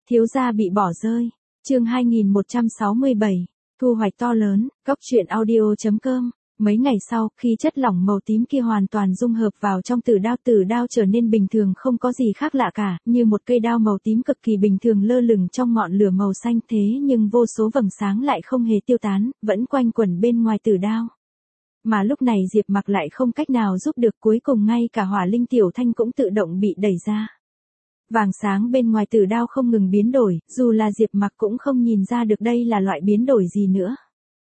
Thiếu gia bị bỏ rơi. Chương 2167. Thu hoạch to lớn. Cóc truyện audio.com. Mấy ngày sau, khi chất lỏng màu tím kia hoàn toàn dung hợp vào trong tử đao trở nên bình thường không có gì khác lạ cả, như một cây đao màu tím cực kỳ bình thường lơ lửng trong ngọn lửa màu xanh, thế nhưng vô số vầng sáng lại không hề tiêu tán, vẫn quanh quẩn bên ngoài tử đao. Mà lúc này Diệp Mặc lại không cách nào giúp được, cuối cùng ngay cả hỏa linh tiểu thanh cũng tự động bị đẩy ra. Vàng sáng bên ngoài tử đao không ngừng biến đổi, dù là Diệp Mặc cũng không nhìn ra được đây là loại biến đổi gì nữa.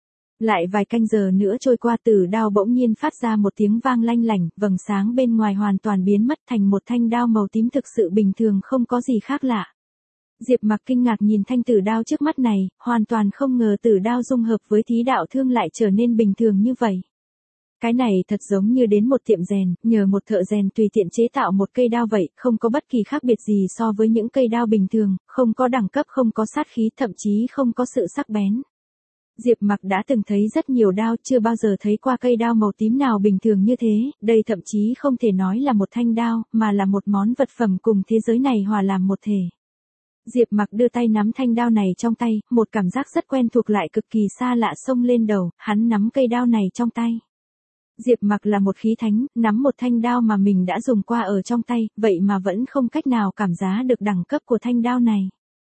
Lại vài canh giờ nữa trôi qua, tử đao bỗng nhiên phát ra một tiếng vang lanh lảnh, vầng sáng bên ngoài hoàn toàn biến mất thành một thanh đao màu tím thực sự bình thường không có gì khác lạ. Diệp Mặc kinh ngạc nhìn thanh tử đao trước mắt này, hoàn toàn không ngờ tử đao dung hợp với thí đạo thương lại trở nên bình thường như vậy. Cái này thật giống như đến một tiệm rèn, nhờ một thợ rèn tùy tiện chế tạo một cây đao vậy, không có bất kỳ khác biệt gì so với những cây đao bình thường, không có đẳng cấp, không có sát khí, thậm chí không có sự sắc bén. Diệp Mặc đã từng thấy rất nhiều đao, chưa bao giờ thấy qua cây đao màu tím nào bình thường như thế, đây thậm chí không thể nói là một thanh đao, mà là một món vật phẩm cùng thế giới này hòa làm một thể. Diệp Mặc đưa tay nắm thanh đao này trong tay, một cảm giác rất quen thuộc lại cực kỳ xa lạ xông lên đầu, hắn nắm cây đao này trong tay. Diệp Mặc là một khí thánh, nắm một thanh đao mà mình đã dùng qua ở trong tay, vậy mà vẫn không cách nào cảm giá được đẳng cấp của thanh đao này.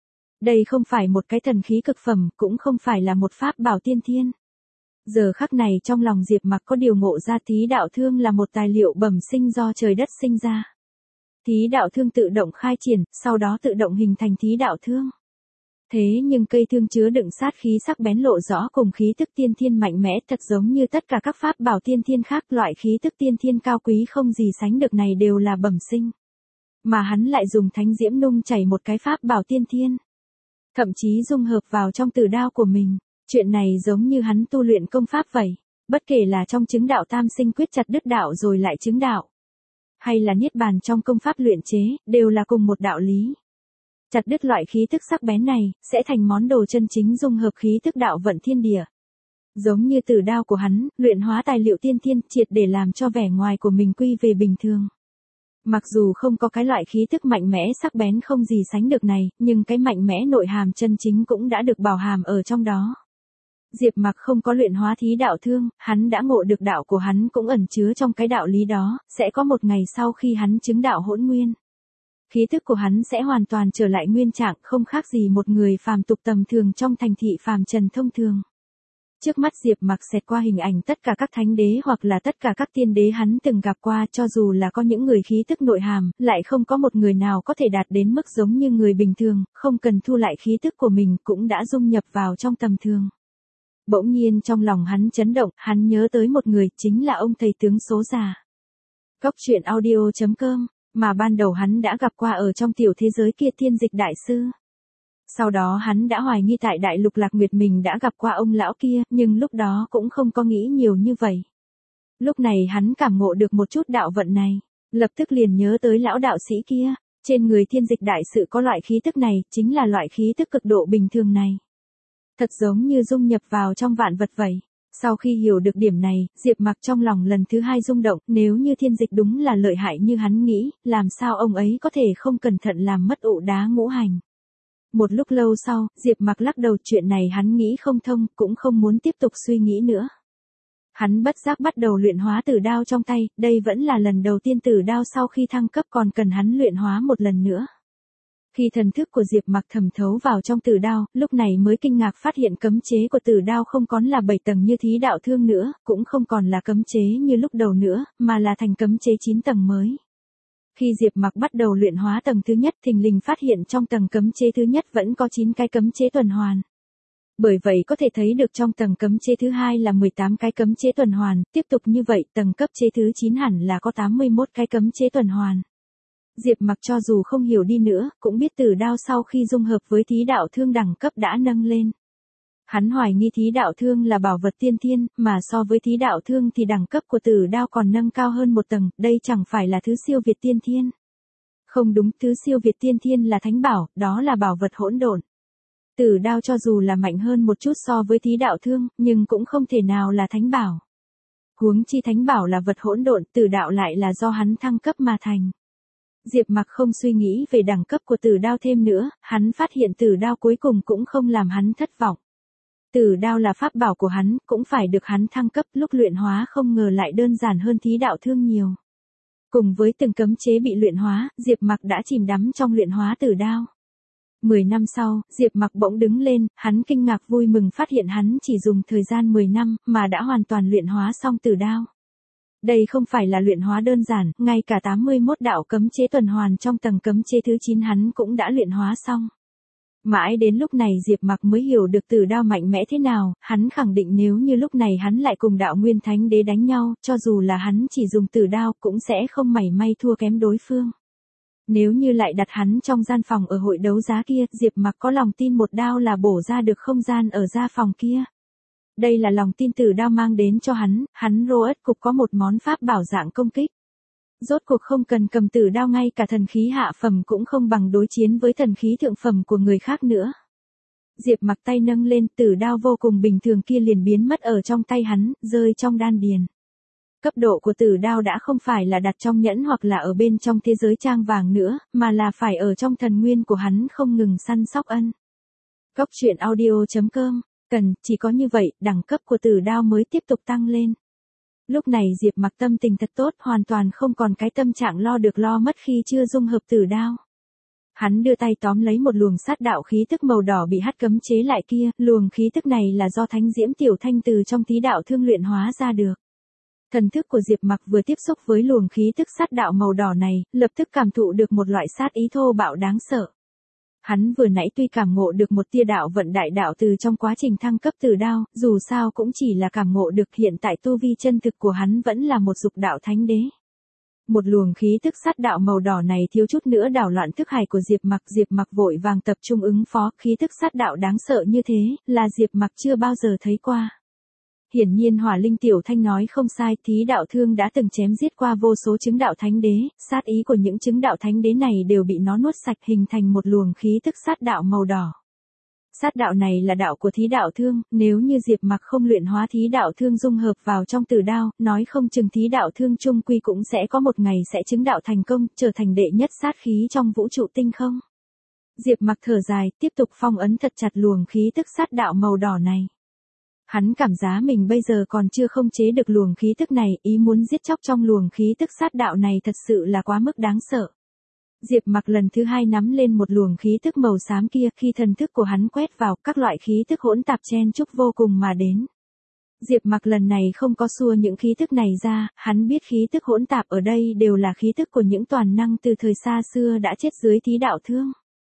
Đây không phải một cái thần khí cực phẩm, cũng không phải là một pháp bảo tiên thiên. Giờ khắc này trong lòng Diệp Mặc có điều ngộ ra, thí đạo thương là một tài liệu bẩm sinh do trời đất sinh ra. Thí đạo thương tự động khai triển, sau đó tự động hình thành thí đạo thương. Thế nhưng cây thương chứa đựng sát khí sắc bén lộ rõ cùng khí tức tiên thiên mạnh mẽ, thật giống như tất cả các pháp bảo tiên thiên khác, loại khí tức tiên thiên cao quý không gì sánh được này đều là bẩm sinh. Mà hắn lại dùng thánh diễm nung chảy một cái pháp bảo tiên thiên. Thậm chí dung hợp vào trong tử đao của mình. Chuyện này giống như hắn tu luyện công pháp vậy. Bất kể là trong chứng đạo tam sinh quyết chặt đứt đạo rồi lại chứng đạo, hay là niết bàn trong công pháp luyện chế, đều là cùng một đạo lý. Chặt đứt loại khí tức sắc bén này, sẽ thành món đồ chân chính dung hợp khí tức đạo vận thiên địa. Giống như tử đao của hắn, luyện hóa tài liệu tiên thiên, triệt để làm cho vẻ ngoài của mình quy về bình thường. Mặc dù không có cái loại khí tức mạnh mẽ sắc bén không gì sánh được này, nhưng cái mạnh mẽ nội hàm chân chính cũng đã được bảo hàm ở trong đó. Diệp Mặc không có luyện hóa thí đạo thương, hắn đã ngộ được đạo của hắn cũng ẩn chứa trong cái đạo lý đó, sẽ có một ngày sau khi hắn chứng đạo hỗn nguyên. Khí tức của hắn sẽ hoàn toàn trở lại nguyên trạng, không khác gì một người phàm tục tầm thường trong thành thị phàm trần thông thường. Trước mắt Diệp Mặc xẹt qua hình ảnh tất cả các thánh đế hoặc là tất cả các tiên đế hắn từng gặp qua, cho dù là có những người khí tức nội hàm, lại không có một người nào có thể đạt đến mức giống như người bình thường, không cần thu lại khí tức của mình cũng đã dung nhập vào trong tầm thường. Bỗng nhiên trong lòng hắn chấn động, hắn nhớ tới một người, chính là ông thầy tướng số già. Cóc truyện audio.com, mà ban đầu hắn đã gặp qua ở trong tiểu thế giới kia, Thiên Dịch đại sư. Sau đó hắn đã hoài nghi tại Đại Lục Lạc Nguyệt mình đã gặp qua ông lão kia, nhưng lúc đó cũng không có nghĩ nhiều như vậy. Lúc này hắn cảm ngộ được một chút đạo vận này, lập tức liền nhớ tới lão đạo sĩ kia, trên người Thiên Dịch đại sự có loại khí tức này, chính là loại khí tức cực độ bình thường này. Thật giống như dung nhập vào trong vạn vật vậy. Sau khi hiểu được điểm này, Diệp Mặc trong lòng lần thứ hai rung động, nếu như Thiên Dịch đúng là lợi hại như hắn nghĩ, làm sao ông ấy có thể không cẩn thận làm mất ụ đá ngũ hành. Một lúc lâu sau, Diệp Mặc lắc đầu, chuyện này hắn nghĩ không thông, cũng không muốn tiếp tục suy nghĩ nữa. Hắn bất giác bắt đầu luyện hóa tử đao trong tay, đây vẫn là lần đầu tiên tử đao sau khi thăng cấp còn cần hắn luyện hóa một lần nữa. Khi thần thức của Diệp Mặc thẩm thấu vào trong tử đao, lúc này mới kinh ngạc phát hiện cấm chế của tử đao không còn là 7 tầng như thí đạo thương nữa, cũng không còn là cấm chế như lúc đầu nữa, mà là thành cấm chế 9 tầng mới. Khi Diệp Mặc bắt đầu luyện hóa tầng thứ nhất, thình lình phát hiện trong tầng cấm chế thứ nhất vẫn có 9 cái cấm chế tuần hoàn. Bởi vậy có thể thấy được trong tầng cấm chế thứ hai là 18 cái cấm chế tuần hoàn, tiếp tục như vậy tầng cấp chế thứ 9 hẳn là có 81 cái cấm chế tuần hoàn. Diệp Mặc cho dù không hiểu đi nữa, cũng biết tử đao sau khi dung hợp với thí đạo thương đẳng cấp đã nâng lên. Hắn hoài nghi thí đạo thương là bảo vật tiên thiên, mà so với thí đạo thương thì đẳng cấp của tử đao còn nâng cao hơn một tầng, đây chẳng phải là thứ siêu việt tiên thiên. Không đúng, thứ siêu việt tiên thiên là thánh bảo, đó là bảo vật hỗn độn. Tử đao cho dù là mạnh hơn một chút so với thí đạo thương, nhưng cũng không thể nào là thánh bảo. Huống chi thánh bảo là vật hỗn độn, tử đạo lại là do hắn thăng cấp mà thành. Diệp Mặc không suy nghĩ về đẳng cấp của tử đao thêm nữa, hắn phát hiện tử đao cuối cùng cũng không làm hắn thất vọng. Tử đao là pháp bảo của hắn, cũng phải được hắn thăng cấp, lúc luyện hóa không ngờ lại đơn giản hơn thí đạo thương nhiều. Cùng với từng cấm chế bị luyện hóa, Diệp Mặc đã chìm đắm trong luyện hóa tử đao. 10 năm sau, Diệp Mặc bỗng đứng lên, hắn kinh ngạc vui mừng phát hiện hắn chỉ dùng thời gian 10 năm mà đã hoàn toàn luyện hóa xong tử đao. Đây không phải là luyện hóa đơn giản, ngay cả 81 đạo cấm chế tuần hoàn trong tầng cấm chế thứ 9 hắn cũng đã luyện hóa xong. Mãi đến lúc này Diệp Mặc mới hiểu được tử đao mạnh mẽ thế nào, hắn khẳng định nếu như lúc này hắn lại cùng đạo Nguyên Thánh Đế đánh nhau, cho dù là hắn chỉ dùng tử đao cũng sẽ không mảy may thua kém đối phương. Nếu như lại đặt hắn trong gian phòng ở hội đấu giá kia, Diệp Mặc có lòng tin một đao là bổ ra được không gian ở gia phòng kia. Đây là lòng tin tử đao mang đến cho hắn Road cục có một món pháp bảo dạng công kích. Rốt cuộc không cần cầm tử đao, ngay cả thần khí hạ phẩm cũng không bằng đối chiến với thần khí thượng phẩm của người khác nữa. Diệp Mặc tay nâng lên, tử đao vô cùng bình thường kia liền biến mất ở trong tay hắn, rơi trong đan điền. Cấp độ của tử đao đã không phải là đặt trong nhẫn hoặc là ở bên trong thế giới trang vàng nữa, mà là phải ở trong thần nguyên của hắn không ngừng săn sóc ân. Cốc truyện audio.com, chỉ có như vậy, đẳng cấp của tử đao mới tiếp tục tăng lên. Lúc này Diệp Mặc tâm tình thật tốt, hoàn toàn không còn cái tâm trạng lo được lo mất khi chưa dung hợp tử đao. Hắn đưa tay tóm lấy một luồng sát đạo khí tức màu đỏ bị hắt cấm chế lại kia, luồng khí tức này là do Thánh Diễm Tiểu Thanh từ trong thí đạo thương luyện hóa ra được. Thần thức của Diệp Mặc vừa tiếp xúc với luồng khí tức sát đạo màu đỏ này, lập tức cảm thụ được một loại sát ý thô bạo đáng sợ. Hắn vừa nãy tuy cảm ngộ được một tia đạo vận đại đạo từ trong quá trình thăng cấp tử đao, dù sao cũng chỉ là cảm ngộ được, hiện tại tu vi chân thực của hắn vẫn là một dục đạo thánh đế. Một luồng khí tức sát đạo màu đỏ này thiếu chút nữa đảo loạn thức hải của Diệp Mặc vội vàng tập trung ứng phó, khí tức sát đạo đáng sợ như thế, là Diệp Mặc chưa bao giờ thấy qua. Hiển nhiên Hỏa Linh Tiểu Thanh nói không sai, thí đạo thương đã từng chém giết qua vô số chứng đạo thánh đế, sát ý của những chứng đạo thánh đế này đều bị nó nuốt sạch, hình thành một luồng khí tức sát đạo màu đỏ. Sát đạo này là đạo của thí đạo thương, nếu như Diệp Mặc không luyện hóa thí đạo thương dung hợp vào trong tử đao, nói không chừng thí đạo thương chung quy cũng sẽ có một ngày sẽ chứng đạo thành công, trở thành đệ nhất sát khí trong vũ trụ tinh không. Diệp Mặc thở dài, tiếp tục phong ấn thật chặt luồng khí tức sát đạo màu đỏ này. Hắn cảm giác mình bây giờ còn chưa không chế được luồng khí tức này, ý muốn giết chóc trong luồng khí tức sát đạo này thật sự là quá mức đáng sợ. Diệp Mặc lần thứ hai nắm lên một luồng khí tức màu xám kia, khi thần thức của hắn quét vào, các loại khí tức hỗn tạp chen chúc vô cùng mà đến. Diệp Mặc lần này không có xua những khí tức này ra, hắn biết khí tức hỗn tạp ở đây đều là khí tức của những toàn năng từ thời xa xưa đã chết dưới thí đạo thương.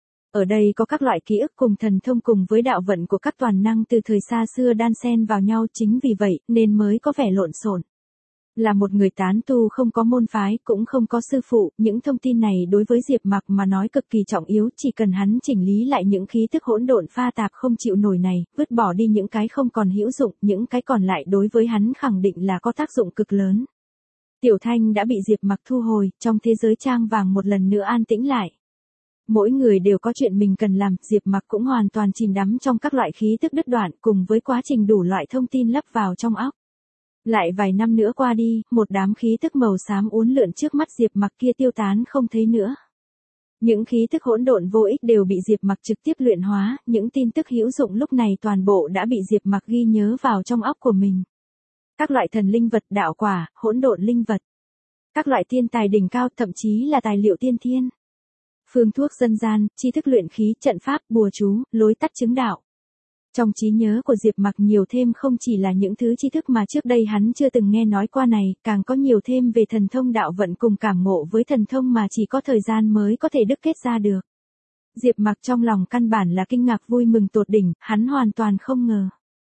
Ở đây có các loại ký ức cùng thần thông cùng với đạo vận của các toàn năng từ thời xa xưa đan xen vào nhau, chính vì vậy nên mới có vẻ lộn xộn. Là một người tán tu không có môn phái, cũng không có sư phụ, những thông tin này đối với Diệp Mặc mà nói cực kỳ trọng yếu, chỉ cần hắn chỉnh lý lại những khí tức hỗn độn pha tạp không chịu nổi này, vứt bỏ đi những cái không còn hữu dụng, những cái còn lại đối với hắn khẳng định là có tác dụng cực lớn. Tiểu Thanh đã bị Diệp Mặc thu hồi, trong thế giới trang vàng một lần nữa an tĩnh lại. Mỗi người đều có chuyện mình cần làm, Diệp Mặc cũng hoàn toàn chìm đắm trong các loại khí tức đứt đoạn cùng với quá trình đủ loại thông tin lấp vào trong óc. Lại vài năm nữa qua đi, một đám khí tức màu xám uốn lượn trước mắt Diệp Mặc kia tiêu tán không thấy nữa. Những khí tức hỗn độn vô ích đều bị Diệp Mặc trực tiếp luyện hóa, những tin tức hữu dụng lúc này toàn bộ đã bị Diệp Mặc ghi nhớ vào trong óc của mình. Các loại thần linh vật, đạo quả, hỗn độn linh vật. Các loại thiên tài đỉnh cao, thậm chí là tài liệu tiên thiên. Phương thuốc dân gian, tri thức luyện khí, trận pháp, bùa chú, lối tắt chứng đạo. Trong trí nhớ của Diệp Mặc nhiều thêm không chỉ là những thứ tri thức mà trước đây hắn chưa từng nghe nói qua này, càng có nhiều thêm về thần thông đạo vận cùng cảm ngộ với thần thông mà chỉ có thời gian mới có thể đúc kết ra được. Diệp Mặc trong lòng căn bản là kinh ngạc vui mừng tột đỉnh, hắn hoàn toàn không ngờ.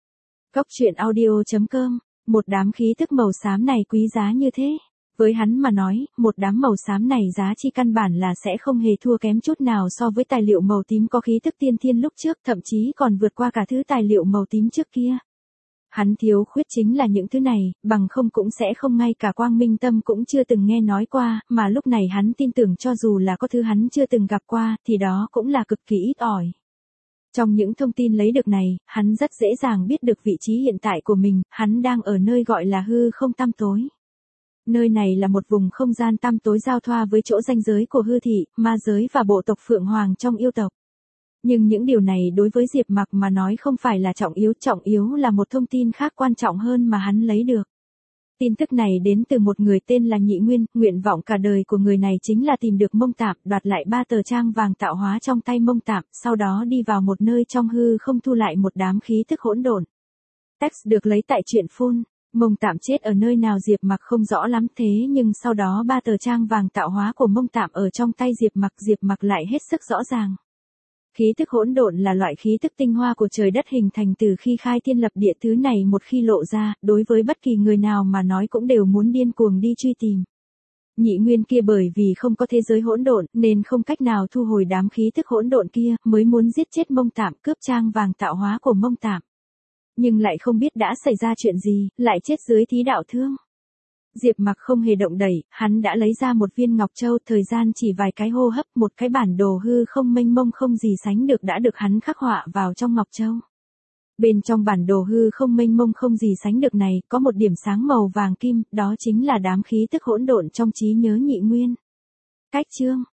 Cốc truyện audio.com, một đám khí thức màu xám này quý giá như thế. Với hắn mà nói, một đám màu xám này giá trị căn bản là sẽ không hề thua kém chút nào so với tài liệu màu tím có khí tức tiên thiên lúc trước, thậm chí còn vượt qua cả thứ tài liệu màu tím trước kia. Hắn thiếu khuyết chính là những thứ này, bằng không cũng sẽ không, ngay cả Quang Minh Tâm cũng chưa từng nghe nói qua, mà lúc này hắn tin tưởng cho dù là có thứ hắn chưa từng gặp qua, thì đó cũng là cực kỳ ít ỏi. Trong những thông tin lấy được này, hắn rất dễ dàng biết được vị trí hiện tại của mình, hắn đang ở nơi gọi là hư không tăm tối. Nơi này là một vùng không gian tăm tối giao thoa với chỗ ranh giới của hư thị, ma giới và bộ tộc Phượng Hoàng trong yêu tộc. Nhưng những điều này đối với Diệp Mặc mà nói không phải là trọng yếu là một thông tin khác quan trọng hơn mà hắn lấy được. Tin tức này đến từ một người tên là Nhị Nguyên, nguyện vọng cả đời của người này chính là tìm được Mông Tạm, đoạt lại 3 tờ trang vàng tạo hóa trong tay Mông Tạm, sau đó đi vào một nơi trong hư không thu lại một đám khí tức hỗn độn. Text được lấy tại truyện Phun. Mông Tạm chết ở nơi nào Diệp Mặc không rõ lắm thế nhưng sau đó 3 tờ trang vàng tạo hóa của Mông Tạm ở trong tay Diệp Mặc lại hết sức rõ ràng. Khí tức hỗn độn là loại khí tức tinh hoa của trời đất hình thành từ khi khai thiên lập địa, thứ này một khi lộ ra, đối với bất kỳ người nào mà nói cũng đều muốn điên cuồng đi truy tìm. Nhị Nguyên kia bởi vì không có thế giới hỗn độn nên không cách nào thu hồi đám khí tức hỗn độn kia, mới muốn giết chết Mông Tạm, cướp trang vàng tạo hóa của Mông Tạm. Nhưng lại không biết đã xảy ra chuyện gì, lại chết dưới thí đạo thương. Diệp Mặc không hề động đẩy, hắn đã lấy ra một viên ngọc châu, thời gian chỉ vài cái hô hấp, một cái bản đồ hư không mênh mông không gì sánh được đã được hắn khắc họa vào trong ngọc châu. Bên trong bản đồ hư không mênh mông không gì sánh được này, có một điểm sáng màu vàng kim, đó chính là đám khí tức hỗn độn trong trí nhớ Nhị Nguyên. Cách chương